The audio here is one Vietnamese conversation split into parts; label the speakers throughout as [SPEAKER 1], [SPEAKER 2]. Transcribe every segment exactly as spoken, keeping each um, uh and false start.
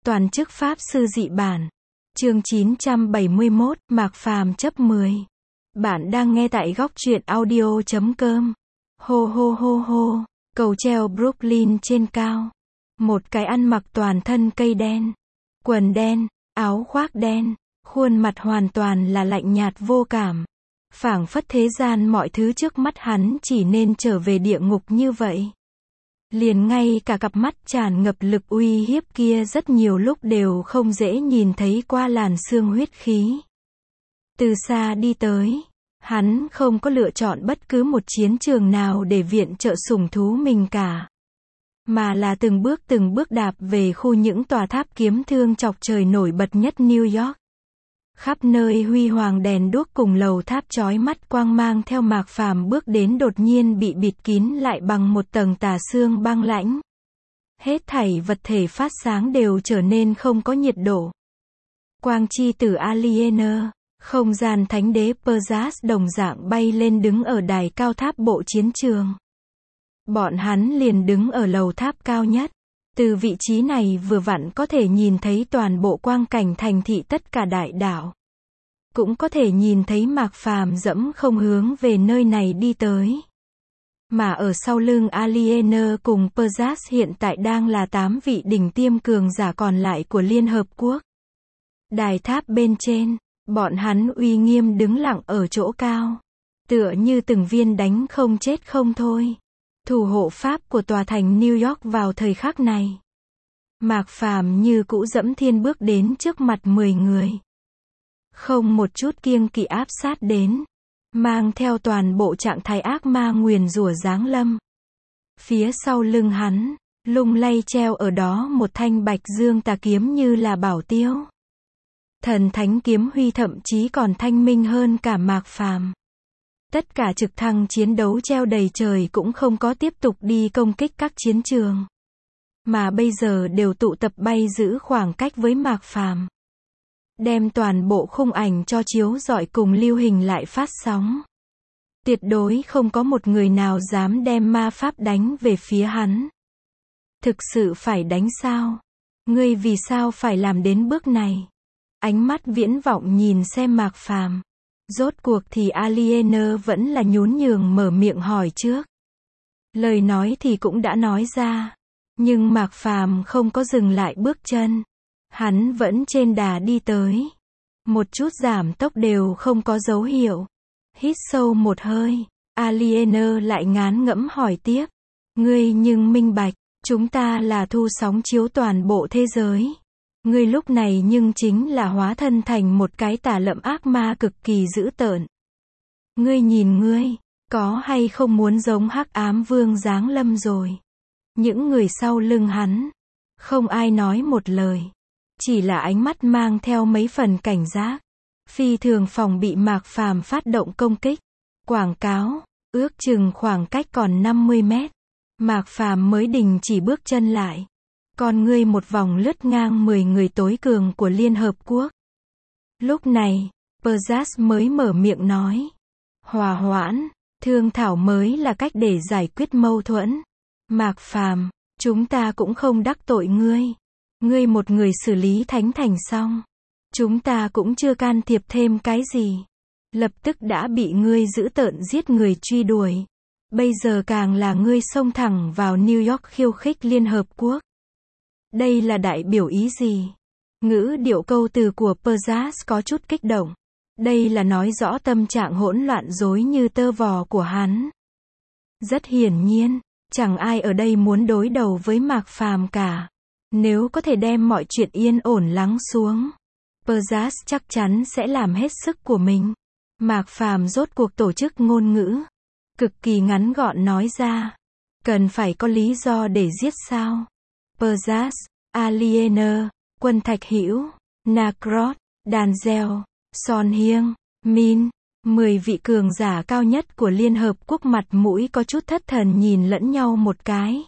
[SPEAKER 1] Toàn chức pháp sư dị bản. Chương chín trăm bảy mươi mốt, Mạc Phàm chấp mười. Bạn đang nghe tại góc truyện audio chấm com. Hô hô hô hô, cầu treo Brooklyn trên cao. Một cái ăn mặc toàn thân cây đen, quần đen, áo khoác đen, khuôn mặt hoàn toàn là lạnh nhạt vô cảm. Phảng phất thế gian mọi thứ trước mắt hắn chỉ nên trở về địa ngục như vậy. Liền ngay cả cặp mắt tràn ngập lực uy hiếp kia rất nhiều lúc đều không dễ nhìn thấy qua làn sương huyết khí. Từ xa đi tới, hắn không có lựa chọn bất cứ một chiến trường nào để viện trợ sủng thú mình cả. Mà là từng bước từng bước đạp về khu những tòa tháp kiếm thương chọc trời nổi bật nhất New York. Khắp nơi huy hoàng đèn đuốc cùng lầu tháp chói mắt quang mang theo Mạc Phàm bước đến đột nhiên bị bịt kín lại bằng một tầng tà sương băng lãnh. Hết thảy vật thể phát sáng đều trở nên không có nhiệt độ. Quang chi tử Aliener, không gian thánh đế Perseus đồng dạng bay lên đứng ở đài cao tháp bộ chiến trường. Bọn hắn liền đứng ở lầu tháp cao nhất. Từ vị trí này vừa vặn có thể nhìn thấy toàn bộ quang cảnh thành thị tất cả đại đảo. Cũng có thể nhìn thấy Mạc Phàm dẫm không hướng về nơi này đi tới. Mà ở sau lưng Aliener cùng Perseus hiện tại đang là tám vị đỉnh tiêm cường giả còn lại của Liên Hợp Quốc. Đài tháp bên trên, bọn hắn uy nghiêm đứng lặng ở chỗ cao. Tựa như từng viên đánh không chết không thôi. Thủ hộ pháp của tòa thành New York vào thời khắc này. Mạc Phàm như cũ dẫm thiên bước đến trước mặt mười người. Không một chút kiêng kỵ áp sát đến. Mang theo toàn bộ trạng thái ác ma nguyền rủa giáng lâm. Phía sau lưng hắn, lung lay treo ở đó một thanh bạch dương tà kiếm như là bảo tiêu. Thần thánh kiếm huy thậm chí còn thanh minh hơn cả Mạc Phàm. Tất cả trực thăng chiến đấu treo đầy trời cũng không có tiếp tục đi công kích các chiến trường. Mà bây giờ đều tụ tập bay giữ khoảng cách với Mạc Phàm. Đem toàn bộ khung ảnh cho chiếu rọi cùng lưu hình lại phát sóng. Tuyệt đối không có một người nào dám đem ma pháp đánh về phía hắn. Thực sự phải đánh sao? Ngươi vì sao phải làm đến bước này? Ánh mắt viễn vọng nhìn xem Mạc Phàm. Rốt cuộc thì Aliener vẫn là nhún nhường mở miệng hỏi trước. Lời nói thì cũng đã nói ra. Nhưng Mạc Phàm không có dừng lại bước chân. Hắn vẫn trên đà đi tới. Một chút giảm tốc đều không có dấu hiệu. Hít sâu một hơi. Aliener lại ngán ngẫm hỏi tiếp. Ngươi nhưng minh bạch, chúng ta là thu sóng chiếu toàn bộ thế giới. Ngươi lúc này nhưng chính là hóa thân thành một cái tà lậm ác ma cực kỳ dữ tợn. Ngươi nhìn ngươi, có hay không muốn giống Hắc Ám Vương giáng lâm rồi? Những người sau lưng hắn, không ai nói một lời. Chỉ là ánh mắt mang theo mấy phần cảnh giác. Phi thường phòng bị Mạc Phàm phát động công kích. Quảng cáo, ước chừng khoảng cách còn năm mươi mét. Mạc Phàm mới đình chỉ bước chân lại. Còn ngươi một vòng lướt ngang mười người tối cường của Liên Hợp Quốc. Lúc này, Perseus mới mở miệng nói. Hòa hoãn, thương thảo mới là cách để giải quyết mâu thuẫn. Mạc Phàm, chúng ta cũng không đắc tội ngươi. Ngươi một người xử lý thánh thành xong. Chúng ta cũng chưa can thiệp thêm cái gì. Lập tức đã bị ngươi dữ tợn giết người truy đuổi. Bây giờ càng là ngươi xông thẳng vào New York khiêu khích Liên Hợp Quốc. Đây là đại biểu ý gì? Ngữ điệu câu từ của Perseus có chút kích động. Đây là nói rõ tâm trạng hỗn loạn rối như tơ vò của hắn. Rất hiển nhiên, chẳng ai ở đây muốn đối đầu với Mạc Phàm cả. Nếu có thể đem mọi chuyện yên ổn lắng xuống, Perseus chắc chắn sẽ làm hết sức của mình. Mạc Phàm rốt cuộc tổ chức ngôn ngữ. Cực kỳ ngắn gọn nói ra. Cần phải có lý do để giết sao? Perseus, Aliener, Quân Thạch Hữu, Nacrot, Danzel, Son Hiêng, Min, mười vị cường giả cao nhất của Liên Hợp Quốc mặt mũi có chút thất thần nhìn lẫn nhau một cái.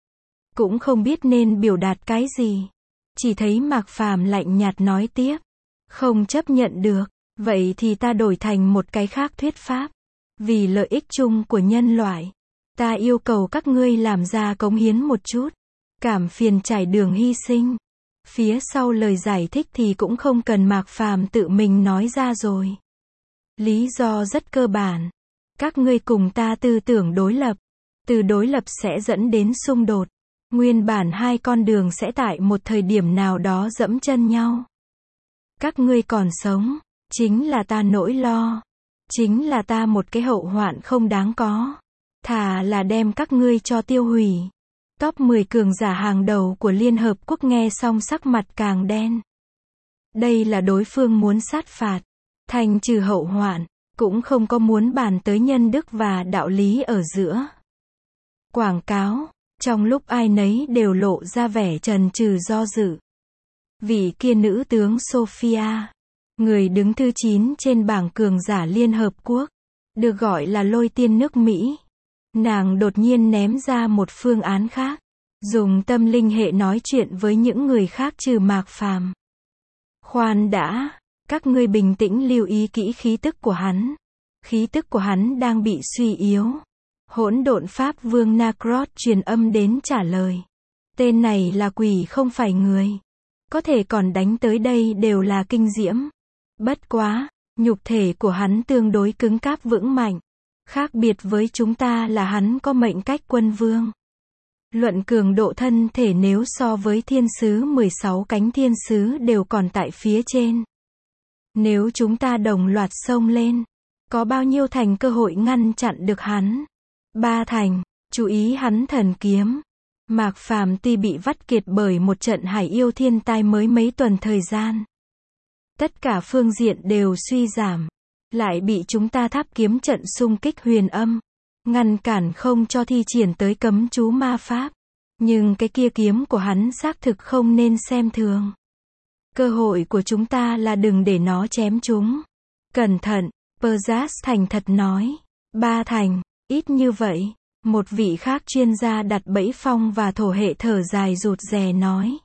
[SPEAKER 1] Cũng không biết nên biểu đạt cái gì. Chỉ thấy Mạc Phàm lạnh nhạt nói tiếp. Không chấp nhận được, vậy thì ta đổi thành một cái khác thuyết pháp. Vì lợi ích chung của nhân loại, ta yêu cầu các ngươi làm ra cống hiến một chút. Cảm phiền trải đường hy sinh. Phía sau lời giải thích thì cũng không cần Mạc Phàm tự mình nói ra rồi. Lý do rất cơ bản. Các ngươi cùng ta tư tưởng đối lập. Từ đối lập sẽ dẫn đến xung đột. Nguyên bản hai con đường sẽ tại một thời điểm nào đó dẫm chân nhau. Các ngươi còn sống, chính là ta nỗi lo. Chính là ta một cái hậu hoạn không đáng có. Thà là đem các ngươi cho tiêu hủy. Top mười cường giả hàng đầu của Liên Hợp Quốc nghe xong sắc mặt càng đen. Đây là đối phương muốn sát phạt, thành trừ hậu hoạn, cũng không có muốn bàn tới nhân đức và đạo lý ở giữa. Quảng cáo, trong lúc ai nấy đều lộ ra vẻ chần chừ do dự. Vị kia nữ tướng Sophia, người đứng thứ chín trên bảng cường giả Liên Hợp Quốc, được gọi là lôi tiên nước Mỹ. Nàng đột nhiên ném ra một phương án khác, dùng tâm linh hệ nói chuyện với những người khác trừ Mạc Phàm. Khoan đã, các ngươi bình tĩnh lưu ý kỹ khí tức của hắn. Khí tức của hắn đang bị suy yếu. Hỗn độn Pháp Vương Nacross truyền âm đến trả lời. Tên này là quỷ không phải người. Có thể còn đánh tới đây đều là kinh diễm. Bất quá, nhục thể của hắn tương đối cứng cáp vững mạnh. Khác biệt với chúng ta là hắn có mệnh cách quân vương. Luận cường độ thân thể nếu so với thiên sứ mười sáu cánh thiên sứ đều còn tại phía trên. Nếu chúng ta đồng loạt xông lên, có bao nhiêu thành cơ hội ngăn chặn được hắn? Ba thành, chú ý hắn thần kiếm. Mạc Phàm tuy bị vắt kiệt bởi một trận hải yêu thiên tai mới mấy tuần thời gian. Tất cả phương diện đều suy giảm. Lại bị chúng ta tháp kiếm trận xung kích huyền âm. Ngăn cản không cho thi triển tới cấm chú ma pháp. Nhưng cái kia kiếm của hắn xác thực không nên xem thường. Cơ hội của chúng ta là đừng để nó chém chúng. Cẩn thận, Perjas thành thật nói. Ba thành, ít như vậy. Một vị khác chuyên gia đặt bẫy phong và thổ hệ thở dài rụt rè nói.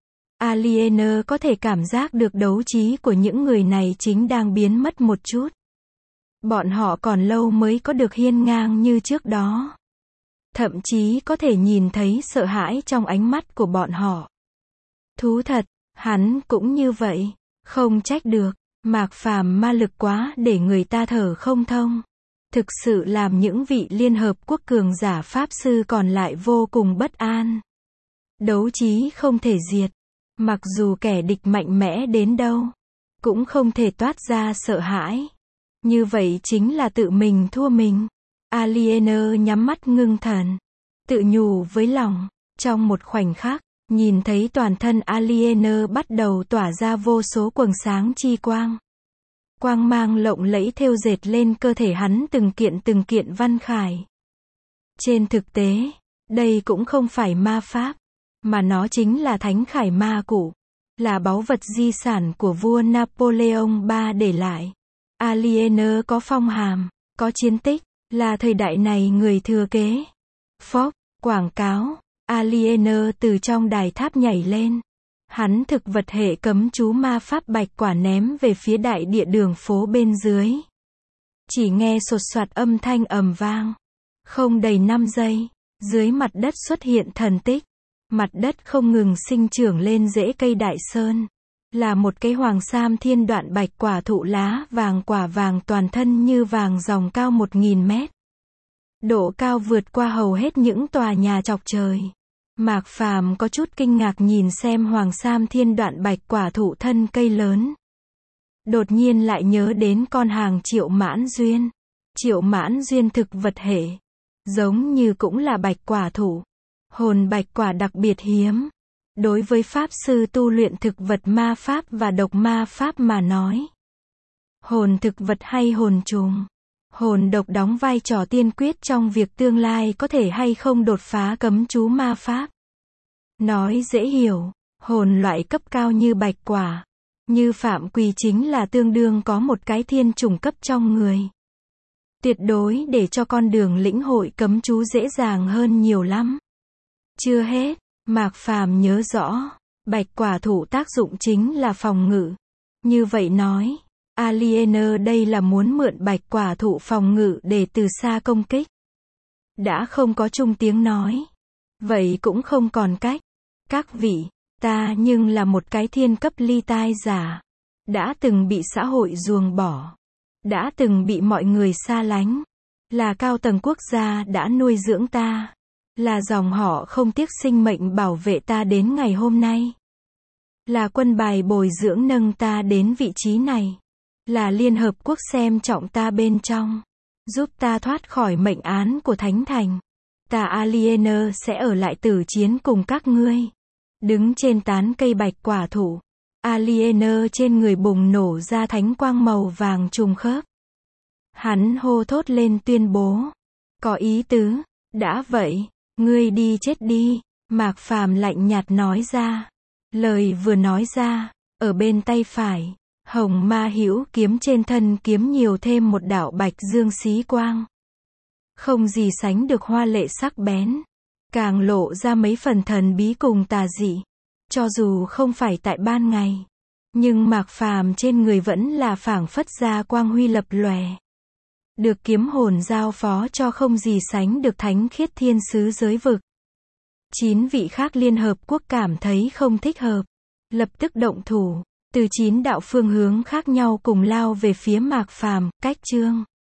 [SPEAKER 1] Aliener có thể cảm giác được đấu trí của những người này chính đang biến mất một chút. Bọn họ còn lâu mới có được hiên ngang như trước đó. Thậm chí có thể nhìn thấy sợ hãi trong ánh mắt của bọn họ. Thú thật, hắn cũng như vậy. Không trách được, Mạc Phàm ma lực quá để người ta thở không thông. Thực sự làm những vị Liên Hợp Quốc cường giả Pháp sư còn lại vô cùng bất an. Đấu trí không thể diệt. Mặc dù kẻ địch mạnh mẽ đến đâu, cũng không thể toát ra sợ hãi. Như vậy chính là tự mình thua mình. Aliener nhắm mắt ngưng thần, tự nhủ với lòng. Trong một khoảnh khắc, nhìn thấy toàn thân Aliener bắt đầu tỏa ra vô số quầng sáng chi quang. Quang mang lộng lẫy thêu dệt lên cơ thể hắn từng kiện từng kiện văn khải. Trên thực tế, đây cũng không phải ma pháp, mà nó chính là thánh khải ma cụ, là báu vật di sản của vua Napoleon đệ tam để lại. Aliener có phong hàm, có chiến tích, là thời đại này người thừa kế. Phốc, quảng cáo, Aliener từ trong đài tháp nhảy lên. Hắn thực vật hệ cấm chú ma pháp bạch quả ném về phía đại địa đường phố bên dưới. Chỉ nghe sột soạt âm thanh ầm vang. Không đầy năm giây, dưới mặt đất xuất hiện thần tích. Mặt đất không ngừng sinh trưởng lên rễ cây đại sơn. Là một cái hoàng sam thiên đoạn bạch quả thụ lá vàng quả vàng toàn thân như vàng ròng cao một nghìn mét. Độ cao vượt qua hầu hết những tòa nhà chọc trời. Mạc Phàm có chút kinh ngạc nhìn xem hoàng sam thiên đoạn bạch quả thụ thân cây lớn. Đột nhiên lại nhớ đến con hàng Triệu Mãn Duyên. Triệu Mãn Duyên thực vật hệ. Giống như cũng là bạch quả thụ. Hồn bạch quả đặc biệt hiếm. Đối với pháp sư tu luyện thực vật ma pháp và độc ma pháp mà nói. Hồn thực vật hay hồn trùng. Hồn độc đóng vai trò tiên quyết trong việc tương lai có thể hay không đột phá cấm chú ma pháp. Nói dễ hiểu, hồn loại cấp cao như bạch quả, như Phạm Quỳ chính là tương đương có một cái thiên trùng cấp trong người. Tuyệt đối để cho con đường lĩnh hội cấm chú dễ dàng hơn nhiều lắm. Chưa hết, Mạc Phàm nhớ rõ, bạch quả thụ tác dụng chính là phòng ngự. Như vậy nói, Aliener đây là muốn mượn bạch quả thụ phòng ngự để từ xa công kích. Đã không có chung tiếng nói. Vậy cũng không còn cách. Các vị, Ta nhưng là một cái thiên cấp ly tai giả. Đã từng bị xã hội ruồng bỏ. Đã từng bị mọi người xa lánh. Là cao tầng quốc gia đã nuôi dưỡng ta. Là dòng họ không tiếc sinh mệnh bảo vệ ta đến ngày hôm nay. Là quân bài bồi dưỡng nâng ta đến vị trí này. Là Liên Hợp Quốc xem trọng ta bên trong. Giúp ta thoát khỏi mệnh án của Thánh Thành. Ta Aliener sẽ ở lại tử chiến cùng các ngươi. Đứng trên tán cây bạch quả thụ. Aliener trên người bùng nổ ra thánh quang màu vàng trùng khớp. Hắn hô thốt lên tuyên bố. Có ý tứ. Đã vậy, ngươi đi chết đi. Mạc Phàm lạnh nhạt nói ra. Lời vừa nói ra, ở bên tay phải, hồng ma hữu kiếm trên thân kiếm nhiều thêm một đạo bạch dương xí quang. Không gì sánh được hoa lệ sắc bén. Càng lộ ra mấy phần thần bí cùng tà dị. Cho dù không phải tại ban ngày. Nhưng Mạc Phàm trên người vẫn là phảng phất ra quang huy lập lòe. Được kiếm hồn giao phó cho không gì sánh được thánh khiết thiên sứ giới vực. Chín vị khác Liên Hợp Quốc cảm thấy không thích hợp. Lập tức động thủ. Từ chín đạo phương hướng khác nhau cùng lao về phía Mạc Phàm, cách chương.